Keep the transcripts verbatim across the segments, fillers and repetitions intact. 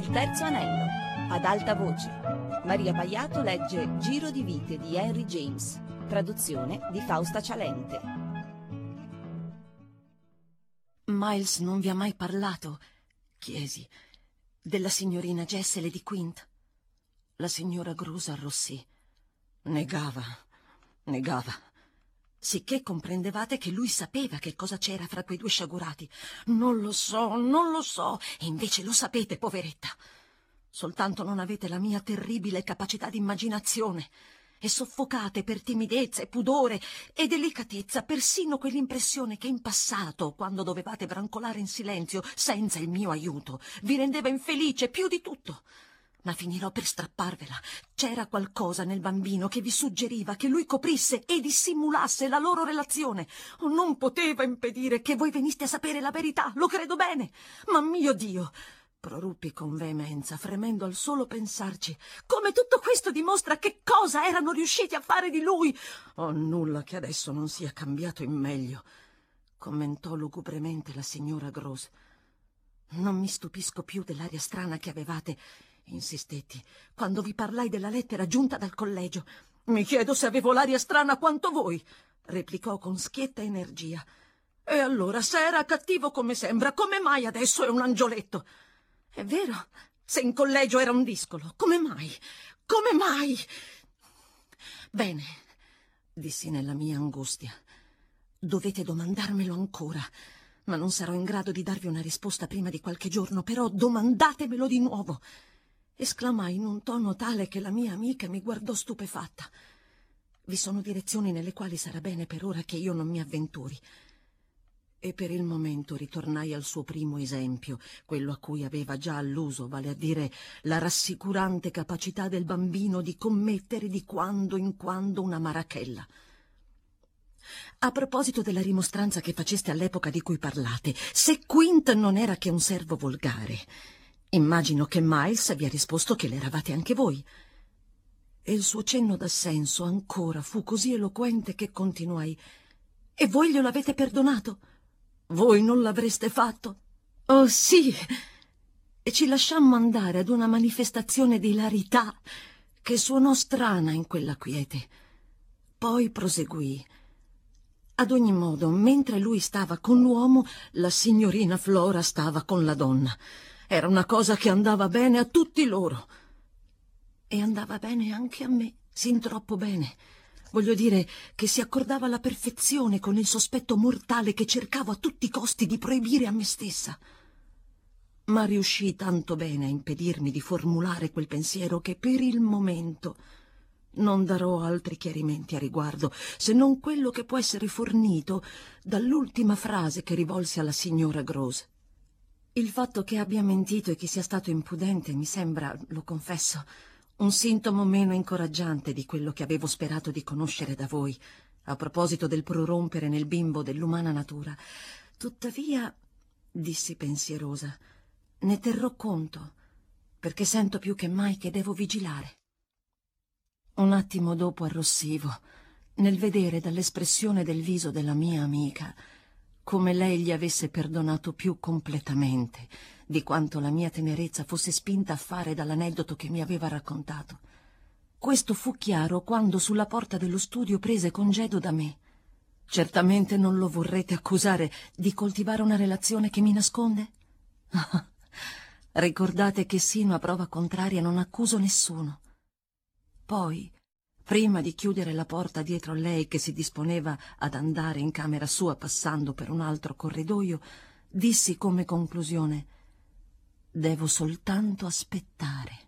Il terzo anello. Ad alta voce. Maria Paiato legge Giro di vite di Henry James. Traduzione di Fausta Cialente. Miles non vi ha mai parlato, chiesi, della signorina Jessel di Quint. La signora Grose arrossì. Negava, negava. Sicché comprendevate che lui sapeva che cosa c'era fra quei due sciagurati. Non lo so, non lo so, e invece lo sapete, poveretta. Soltanto non avete la mia terribile capacità di immaginazione e soffocate per timidezza e pudore e delicatezza persino quell'impressione che in passato, quando dovevate brancolare in silenzio senza il mio aiuto, vi rendeva infelice più di tutto. Ma finirò per strapparvela. C'era qualcosa nel bambino che vi suggeriva che lui coprisse e dissimulasse la loro relazione. Oh, non poteva impedire che voi veniste a sapere la verità, lo credo bene. Ma mio Dio, proruppi con veemenza, fremendo al solo pensarci, come tutto questo dimostra che cosa erano riusciti a fare di lui. Oh, nulla che adesso non sia cambiato in meglio, commentò lugubremente la signora Grose. Non mi stupisco più dell'aria strana che avevate, insistetti, quando vi parlai della lettera giunta dal collegio. Mi chiedo se avevo l'aria strana quanto voi, replicò con schietta energia. E allora, se era cattivo come sembra, come mai adesso è un angioletto? È vero, se in collegio era un discolo, come mai? Come mai? Bene, dissi nella mia angustia. Dovete domandarmelo ancora, ma non sarò in grado di darvi una risposta prima di qualche giorno, però domandatemelo di nuovo, esclamai in un tono tale che la mia amica mi guardò stupefatta. Vi sono direzioni nelle quali sarà bene per ora che io non mi avventuri. E per il momento ritornai al suo primo esempio, quello a cui aveva già alluso, vale a dire la rassicurante capacità del bambino di commettere di quando in quando una marachella. A proposito della rimostranza che faceste all'epoca di cui parlate, se Quint non era che un servo volgare, immagino che Miles abbia risposto che l'eravate anche voi. E il suo cenno d'assenso ancora fu così eloquente che continuai. E voi glielo avete perdonato? Voi non l'avreste fatto? Oh sì! E ci lasciammo andare ad una manifestazione di ilarità che suonò strana in quella quiete. Poi proseguì. Ad ogni modo, mentre lui stava con l'uomo, la signorina Flora stava con la donna. Era una cosa che andava bene a tutti loro. E andava bene anche a me, sin troppo bene. Voglio dire che si accordava alla perfezione con il sospetto mortale che cercavo a tutti i costi di proibire a me stessa. Ma riuscì tanto bene a impedirmi di formulare quel pensiero che per il momento non darò altri chiarimenti a riguardo, se non quello che può essere fornito dall'ultima frase che rivolsi alla signora Grose. Il fatto che abbia mentito e che sia stato impudente mi sembra, lo confesso, un sintomo meno incoraggiante di quello che avevo sperato di conoscere da voi, a proposito del prorompere nel bimbo dell'umana natura. Tuttavia, dissi pensierosa, ne terrò conto, perché sento più che mai che devo vigilare. Un attimo dopo arrossivo, nel vedere dall'espressione del viso della mia amica come lei gli avesse perdonato più completamente di quanto la mia tenerezza fosse spinta a fare dall'aneddoto che mi aveva raccontato. Questo fu chiaro quando sulla porta dello studio prese congedo da me. Certamente non lo vorrete accusare di coltivare una relazione che mi nasconde? Ricordate che sino a prova contraria non accuso nessuno. Poi, prima di chiudere la porta dietro a lei che si disponeva ad andare in camera sua passando per un altro corridoio, dissi come conclusione: devo soltanto aspettare.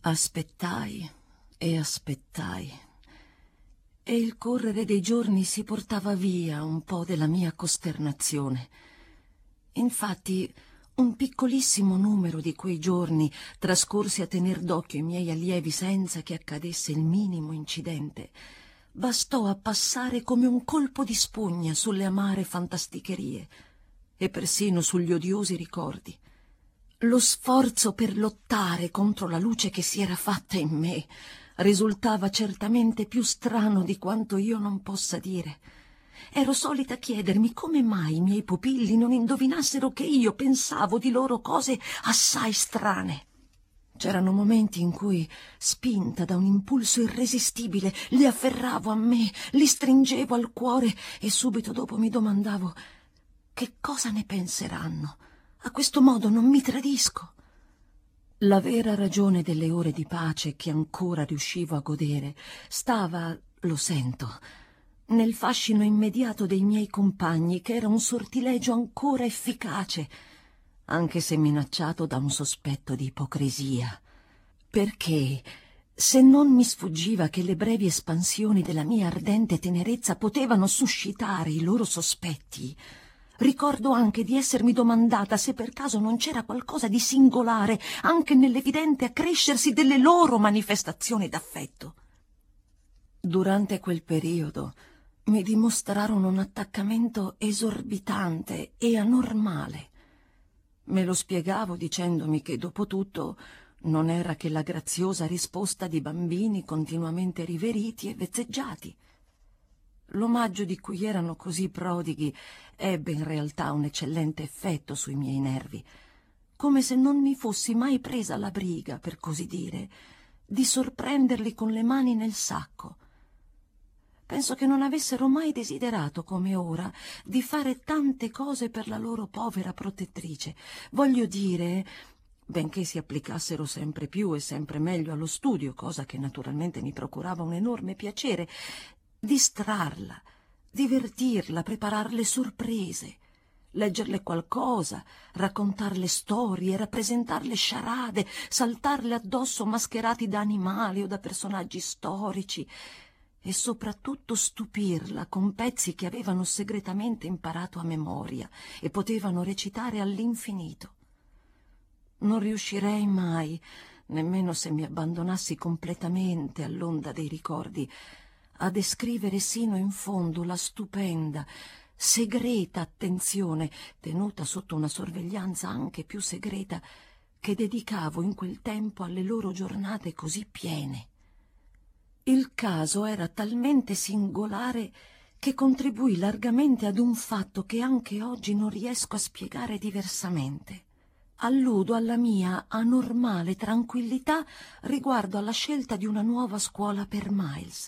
Aspettai e aspettai, e il correre dei giorni si portava via un po' della mia costernazione. Infatti, un piccolissimo numero di quei giorni trascorsi a tener d'occhio i miei allievi senza che accadesse il minimo incidente, bastò a passare come un colpo di spugna sulle amare fantasticherie e persino sugli odiosi ricordi. Lo sforzo per lottare contro la luce che si era fatta in me risultava certamente più strano di quanto io non possa dire. Ero solita chiedermi come mai i miei pupilli non indovinassero che io pensavo di loro cose assai strane. C'erano momenti in cui, spinta da un impulso irresistibile, li afferravo a me, li stringevo al cuore e subito dopo mi domandavo: che cosa ne penseranno? A questo modo non mi tradisco. La vera ragione delle ore di pace che ancora riuscivo a godere stava, lo sento, nel fascino immediato dei miei compagni, che era un sortilegio ancora efficace, anche se minacciato da un sospetto di ipocrisia. Perché, se non mi sfuggiva che le brevi espansioni della mia ardente tenerezza potevano suscitare i loro sospetti, ricordo anche di essermi domandata se per caso non c'era qualcosa di singolare anche nell'evidente accrescersi delle loro manifestazioni d'affetto. Durante quel periodo mi dimostrarono un attaccamento esorbitante e anormale. Me lo spiegavo dicendomi che, dopo tutto, non era che la graziosa risposta di bambini continuamente riveriti e vezzeggiati. L'omaggio di cui erano così prodighi ebbe in realtà un eccellente effetto sui miei nervi, come se non mi fossi mai presa la briga, per così dire, di sorprenderli con le mani nel sacco. Penso che non avessero mai desiderato, come ora, di fare tante cose per la loro povera protettrice. Voglio dire, benché si applicassero sempre più e sempre meglio allo studio, cosa che naturalmente mi procurava un enorme piacere, distrarla, divertirla, prepararle sorprese, leggerle qualcosa, raccontarle storie, rappresentarle sciarade, saltarle addosso mascherati da animali o da personaggi storici, e soprattutto stupirla con pezzi che avevano segretamente imparato a memoria e potevano recitare all'infinito. Non riuscirei mai, nemmeno se mi abbandonassi completamente all'onda dei ricordi, a descrivere sino in fondo la stupenda, segreta attenzione, tenuta sotto una sorveglianza anche più segreta, che dedicavo in quel tempo alle loro giornate così piene. Il caso era talmente singolare che contribuì largamente ad un fatto che anche oggi non riesco a spiegare diversamente. Alludo alla mia anormale tranquillità riguardo alla scelta di una nuova scuola per Miles.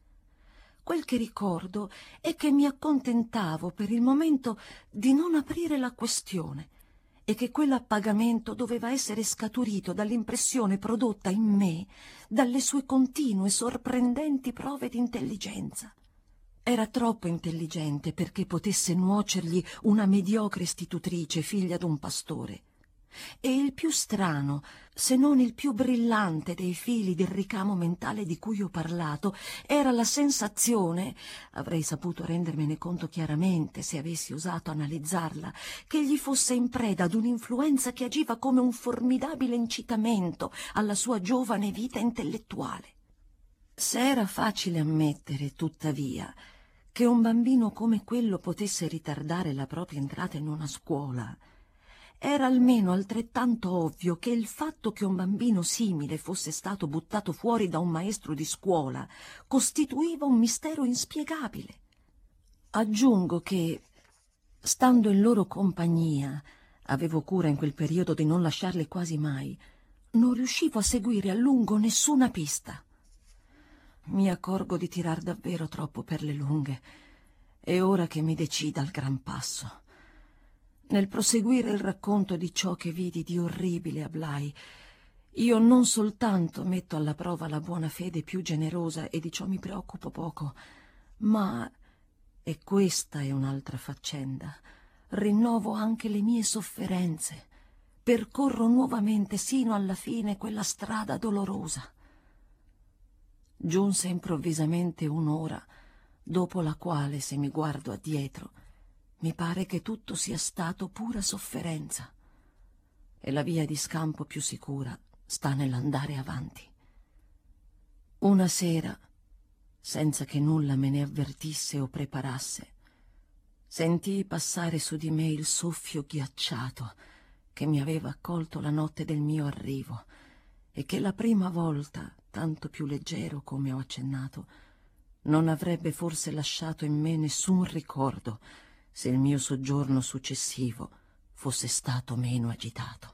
Quel che ricordo è che mi accontentavo per il momento di non aprire la questione e che quell'appagamento doveva essere scaturito dall'impressione prodotta in me dalle sue continue sorprendenti prove di intelligenza. Era troppo intelligente perché potesse nuocergli una mediocre istitutrice figlia d'un pastore. E il più strano, se non il più brillante dei fili del ricamo mentale di cui ho parlato, era la sensazione, avrei saputo rendermene conto chiaramente se avessi osato analizzarla, che egli fosse in preda ad un'influenza che agiva come un formidabile incitamento alla sua giovane vita intellettuale. Se era facile ammettere, tuttavia, che un bambino come quello potesse ritardare la propria entrata in una scuola, era almeno altrettanto ovvio che il fatto che un bambino simile fosse stato buttato fuori da un maestro di scuola costituiva un mistero inspiegabile. Aggiungo che, stando in loro compagnia, avevo cura in quel periodo di non lasciarle quasi mai, non riuscivo a seguire a lungo nessuna pista. Mi accorgo di tirar davvero troppo per le lunghe, e ora che mi decida al gran passo. Nel proseguire il racconto di ciò che vidi di orribile a Bly, io non soltanto metto alla prova la buona fede più generosa, e di ciò mi preoccupo poco, ma, e questa è un'altra faccenda, rinnovo anche le mie sofferenze, percorro nuovamente sino alla fine quella strada dolorosa. Giunse improvvisamente un'ora, dopo la quale, se mi guardo addietro, mi pare che tutto sia stato pura sofferenza, e la via di scampo più sicura sta nell'andare avanti. Una sera, senza che nulla me ne avvertisse o preparasse, sentii passare su di me il soffio ghiacciato che mi aveva accolto la notte del mio arrivo e che la prima volta, tanto più leggero come ho accennato, non avrebbe forse lasciato in me nessun ricordo se il mio soggiorno successivo fosse stato meno agitato.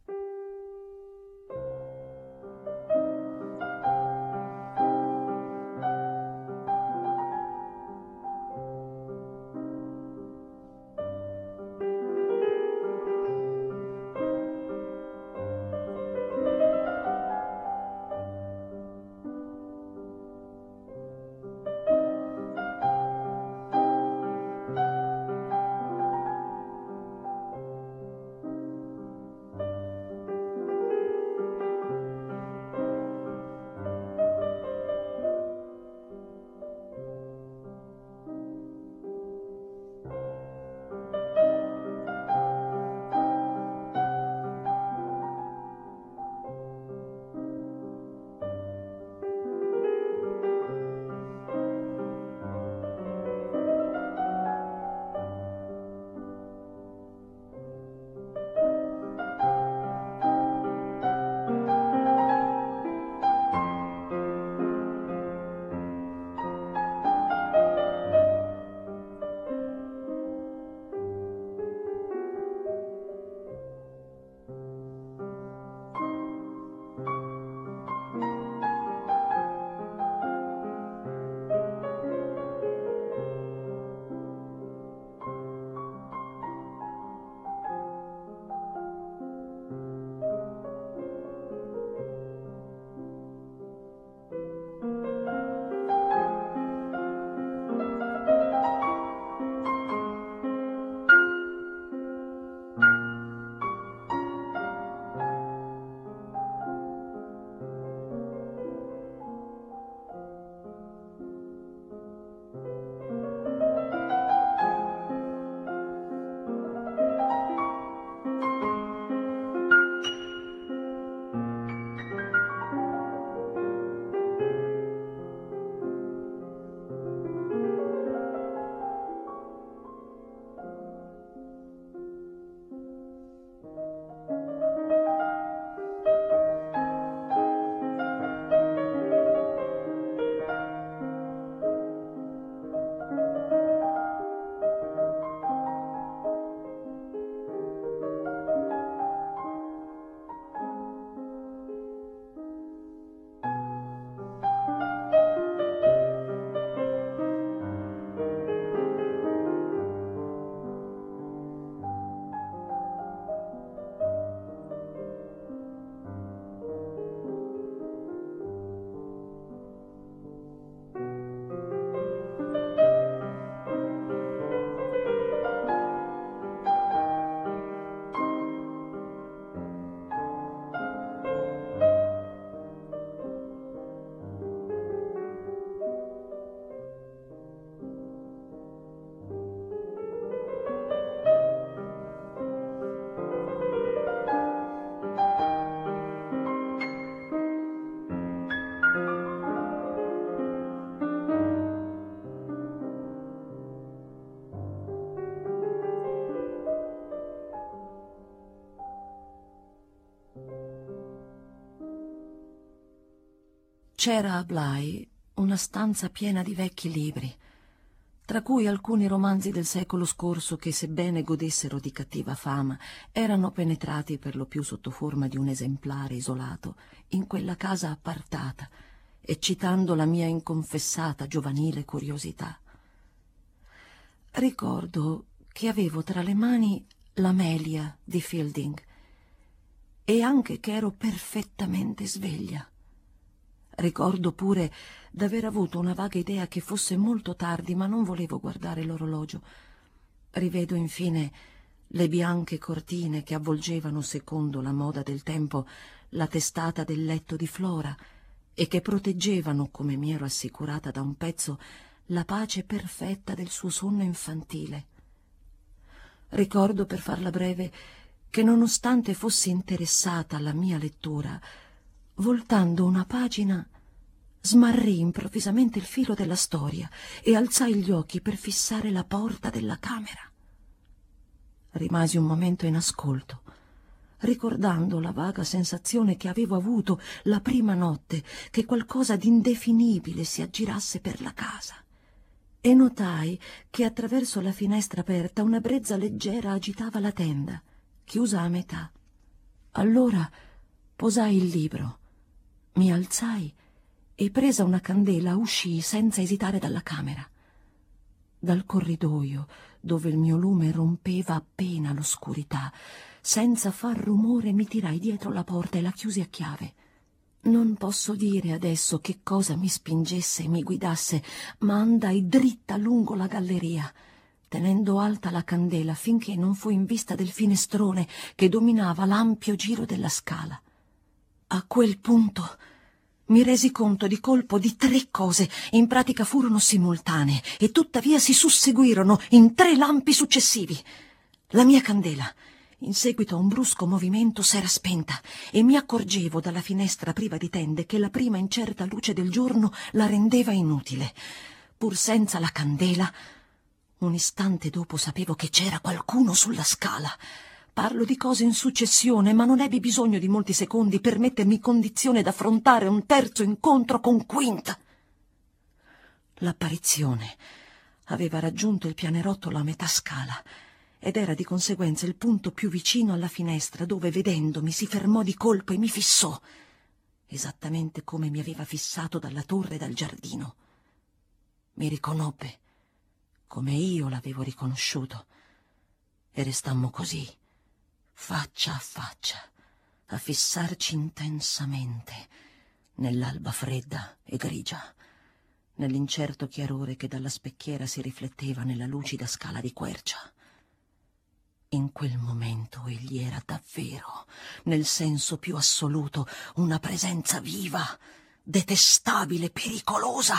C'era a Bly una stanza piena di vecchi libri, tra cui alcuni romanzi del secolo scorso che, sebbene godessero di cattiva fama, erano penetrati per lo più sotto forma di un esemplare isolato in quella casa appartata, eccitando la mia inconfessata giovanile curiosità. Ricordo che avevo tra le mani l'Amelia di Fielding e anche che ero perfettamente sveglia. Ricordo pure d'aver avuto una vaga idea che fosse molto tardi, ma non volevo guardare l'orologio. Rivedo infine Le bianche cortine che avvolgevano, secondo la moda del tempo, la testata del letto di Flora e che proteggevano, come mi ero assicurata da un pezzo, la pace perfetta del suo sonno infantile. Ricordo, per farla breve, che nonostante fossi interessata alla mia lettura, voltando una pagina, smarrì improvvisamente il filo della storia e alzai gli occhi per fissare la porta della camera. Rimasi un momento in ascolto, ricordando la vaga sensazione che avevo avuto la prima notte che qualcosa d'indefinibile si aggirasse per la casa, e notai che attraverso la finestra aperta una brezza leggera agitava la tenda, chiusa a metà. Allora posai il libro, mi alzai e, presa una candela, uscii senza esitare dalla camera. Dal corridoio, dove il mio lume rompeva appena l'oscurità, senza far rumore mi tirai dietro la porta e la chiusi a chiave. Non posso dire adesso che cosa mi spingesse e mi guidasse, ma andai dritta lungo la galleria, tenendo alta la candela finché non fui in vista del finestrone che dominava l'ampio giro della scala. A quel punto mi resi conto di colpo di tre cose, in pratica furono simultanee e tuttavia si susseguirono in tre lampi successivi. La mia candela, in seguito a un brusco movimento, s'era spenta e mi accorgevo dalla finestra priva di tende che la prima incerta luce del giorno la rendeva inutile. Pur senza la candela, un istante dopo sapevo che c'era qualcuno sulla scala. Parlo di cose in successione, ma non ebbi bisogno di molti secondi per mettermi in condizione d'affrontare un terzo incontro con Quint. L'apparizione aveva raggiunto il pianerottolo a metà scala ed era di conseguenza il punto più vicino alla finestra, dove, vedendomi, si fermò di colpo e mi fissò, esattamente come mi aveva fissato dalla torre e dal giardino. Mi riconobbe, come io l'avevo riconosciuto, e restammo così, faccia a faccia, a fissarci intensamente nell'alba fredda e grigia, nell'incerto chiarore che dalla specchiera si rifletteva nella lucida scala di quercia. In quel momento egli era davvero, nel senso più assoluto, una presenza viva, detestabile, pericolosa.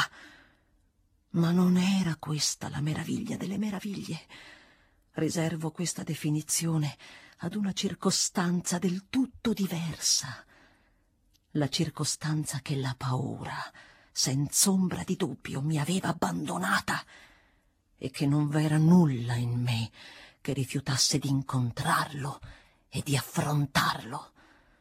Ma non era questa la meraviglia delle meraviglie. Riservo questa definizione ad una circostanza del tutto diversa, la circostanza che la paura, senz'ombra di dubbio, mi aveva abbandonata e che non v'era nulla in me che rifiutasse di incontrarlo e di affrontarlo.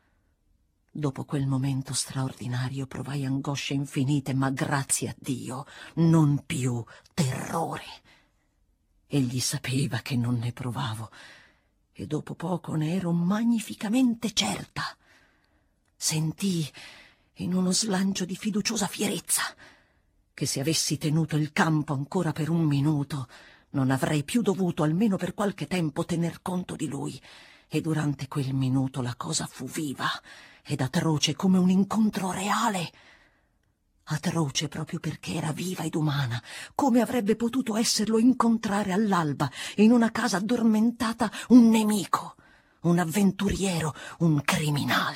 Dopo quel momento straordinario provai angosce infinite, ma grazie a Dio non più terrore. Egli sapeva che non ne provavo, e dopo poco ne ero magnificamente certa. Sentii, in uno slancio di fiduciosa fierezza, che se avessi tenuto il campo ancora per un minuto non avrei più dovuto, almeno per qualche tempo, tener conto di lui, e durante quel minuto la cosa fu viva ed atroce come un incontro reale. Atroce proprio perché era viva ed umana, come avrebbe potuto esserlo incontrare all'alba in una casa addormentata un nemico, un avventuriero, un criminale.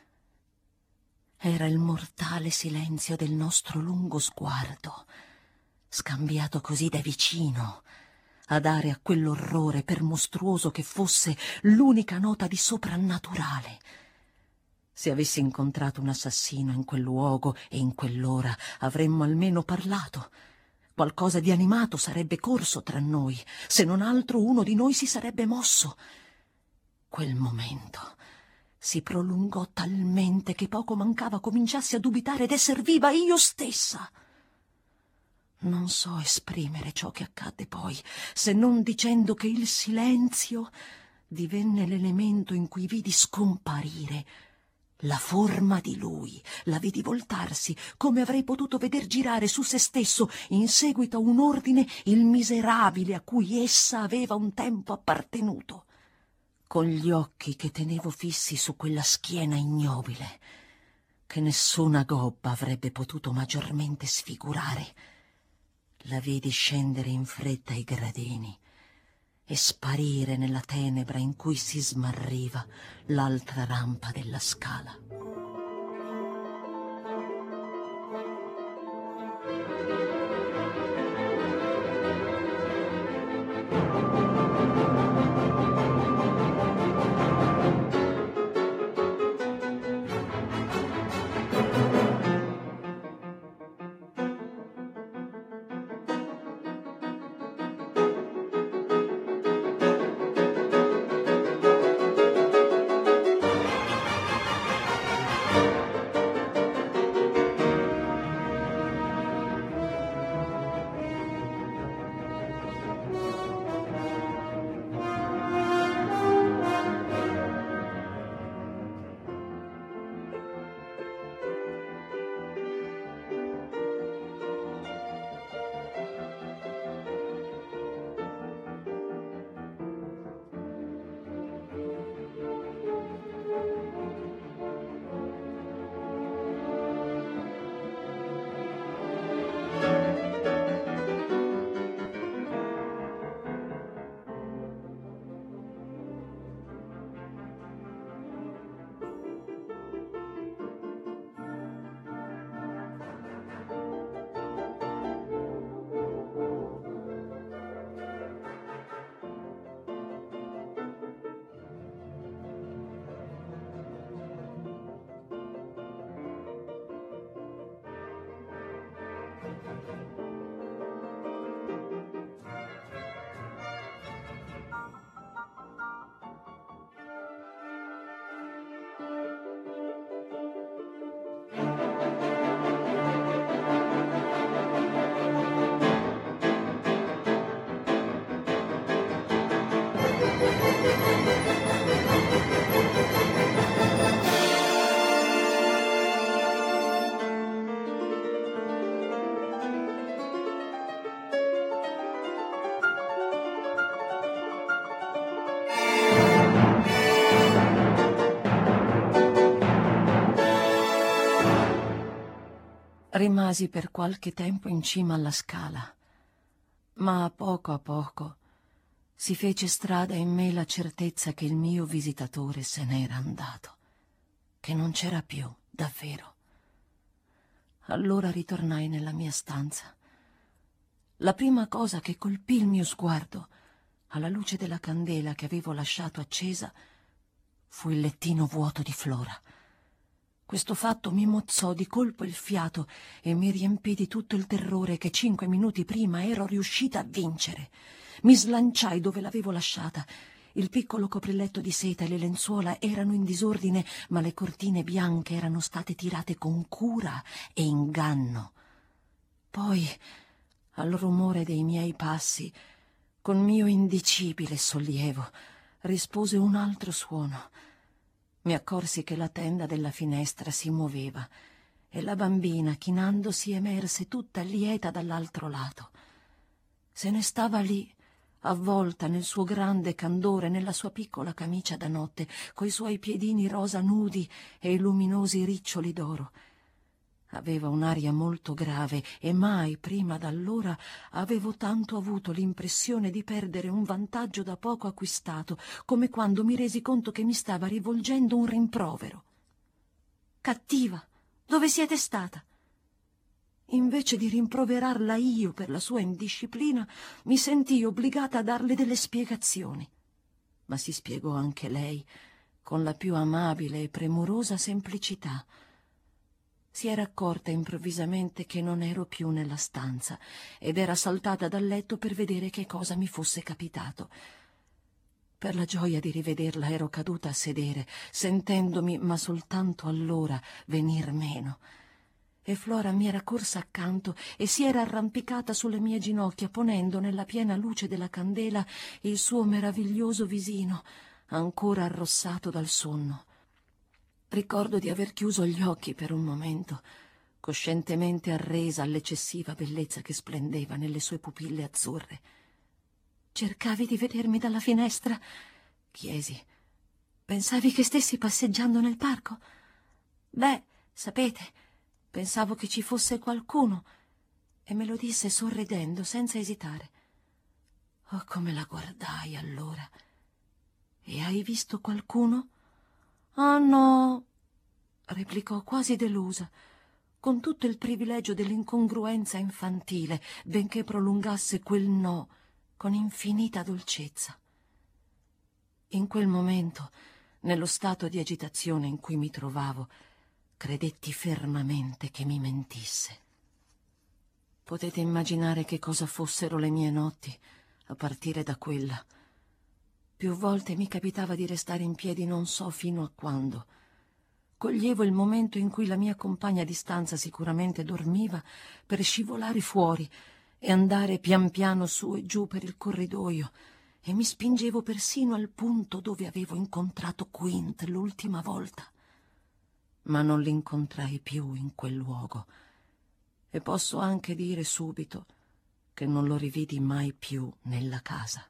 Era il mortale silenzio del nostro lungo sguardo, scambiato così da vicino, a dare a quell'orrore, per mostruoso che fosse, l'unica nota di soprannaturale. Se avessi incontrato un assassino in quel luogo e in quell'ora, avremmo almeno parlato. Qualcosa di animato sarebbe corso tra noi, se non altro uno di noi si sarebbe mosso. Quel momento si prolungò talmente che poco mancava cominciassi a dubitare d'esser viva io stessa. Non so esprimere ciò che accadde poi, se non dicendo che il silenzio divenne l'elemento in cui vidi scomparire la forma di lui, la vidi voltarsi, come avrei potuto veder girare su se stesso, in seguito a un ordine, il miserabile a cui essa aveva un tempo appartenuto. Con gli occhi che tenevo fissi su quella schiena ignobile, che nessuna gobba avrebbe potuto maggiormente sfigurare, la vidi scendere in fretta i gradini e sparire nella tenebra in cui si smarriva l'altra rampa della scala. Rimasi per qualche tempo in cima alla scala, ma a poco a poco si fece strada in me la certezza che il mio visitatore se n'era andato, che non c'era più, davvero. Allora ritornai nella mia stanza. La prima cosa che colpì il mio sguardo, alla luce della candela che avevo lasciato accesa, fu il lettino vuoto di Flora. Questo fatto mi mozzò di colpo il fiato e mi riempì di tutto il terrore che cinque minuti prima ero riuscita a vincere. Mi slanciai dove l'avevo lasciata. Il piccolo copriletto di seta e le lenzuola erano in disordine, ma le cortine bianche erano state tirate con cura e inganno. Poi, al rumore dei miei passi, con mio indicibile sollievo, rispose un altro suono. Mi accorsi che la tenda della finestra si muoveva e la bambina, chinandosi, emerse tutta lieta dall'altro lato. Se ne stava lì, avvolta nel suo grande candore, nella sua piccola camicia da notte, coi suoi piedini rosa nudi e i luminosi riccioli d'oro. Aveva un'aria molto grave e mai prima d'allora avevo tanto avuto l'impressione di perdere un vantaggio da poco acquistato, come quando mi resi conto che mi stava rivolgendo un rimprovero. «Cattiva, dove siete stata?» Invece di rimproverarla io per la sua indisciplina, mi sentii obbligata a darle delle spiegazioni. Ma si spiegò anche lei, con la più amabile e premurosa semplicità. Si era accorta improvvisamente che non ero più nella stanza ed era saltata dal letto per vedere che cosa mi fosse capitato. Per la gioia di rivederla ero caduta a sedere, sentendomi, ma soltanto allora, venir meno. E Flora mi era corsa accanto e si era arrampicata sulle mie ginocchia, ponendo nella piena luce della candela il suo meraviglioso visino, ancora arrossato dal sonno. Ricordo di aver chiuso gli occhi per un momento, coscientemente arresa all'eccessiva bellezza che splendeva nelle sue pupille azzurre. «Cercavi di vedermi dalla finestra?» chiesi. «Pensavi che stessi passeggiando nel parco?» «Beh, sapete, pensavo che ci fosse qualcuno», e me lo disse sorridendo, senza esitare. Oh, come la guardai allora. E hai visto qualcuno? Ah, no, replicò quasi delusa, con tutto il privilegio dell'incongruenza infantile, benché prolungasse quel no con infinita dolcezza. In quel momento, nello stato di agitazione in cui mi trovavo, credetti fermamente che mi mentisse. Potete immaginare che cosa fossero le mie notti, a partire da quella. Più volte mi capitava di restare in piedi non so fino a quando. Coglievo il momento in cui la mia compagna di stanza sicuramente dormiva per scivolare fuori e andare pian piano su e giù per il corridoio, e mi spingevo persino al punto dove avevo incontrato Quint l'ultima volta. Ma non l'incontrai più in quel luogo, e posso anche dire subito che non lo rividi mai più nella casa.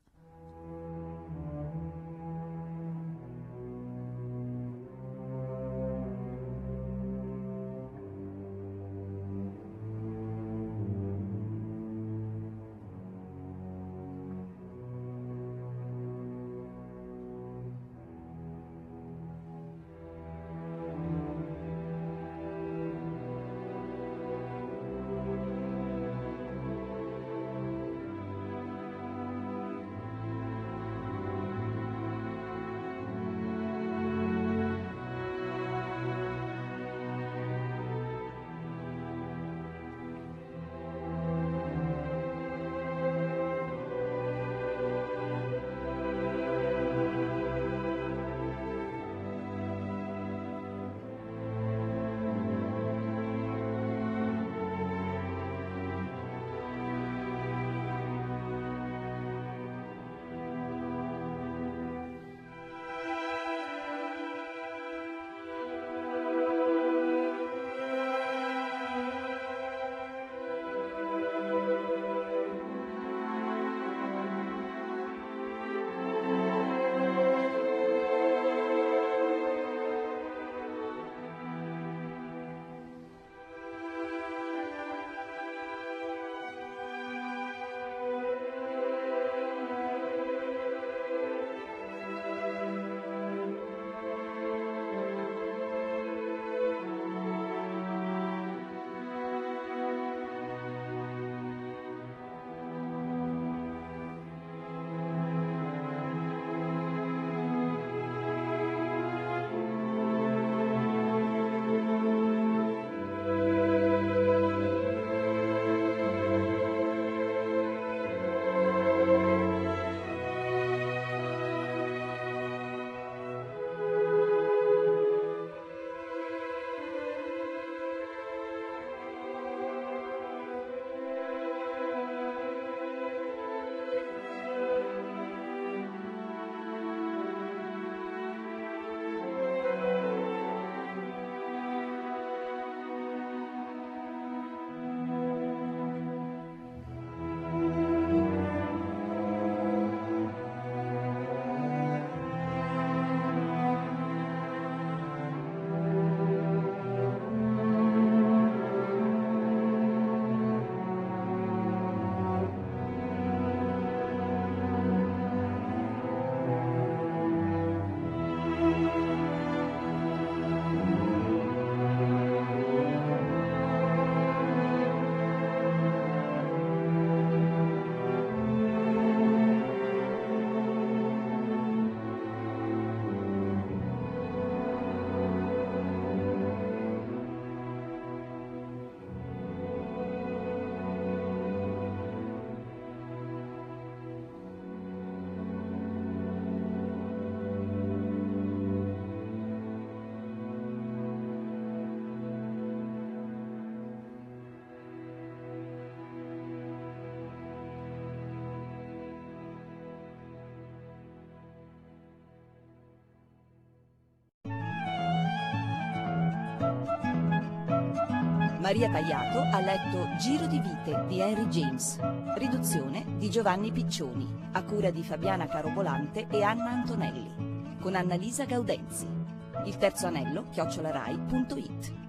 Maria Paiato ha letto Giro di vite di Henry James, riduzione di Giovanni Piccioni, a cura di Fabiana Carobolante e Anna Antonelli, con Annalisa Gaudenzi. Il terzo anello, chiocciolarai punto it.